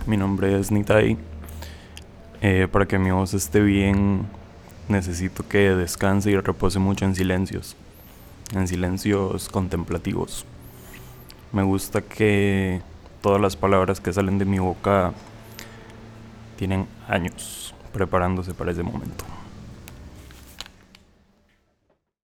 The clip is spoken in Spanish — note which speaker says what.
Speaker 1: Mi nombre es Nitai. Para que mi voz esté bien, necesito que descanse y repose mucho en silencios contemplativos. Me gusta que todas las palabras que salen de mi boca tienen años preparándose para ese momento.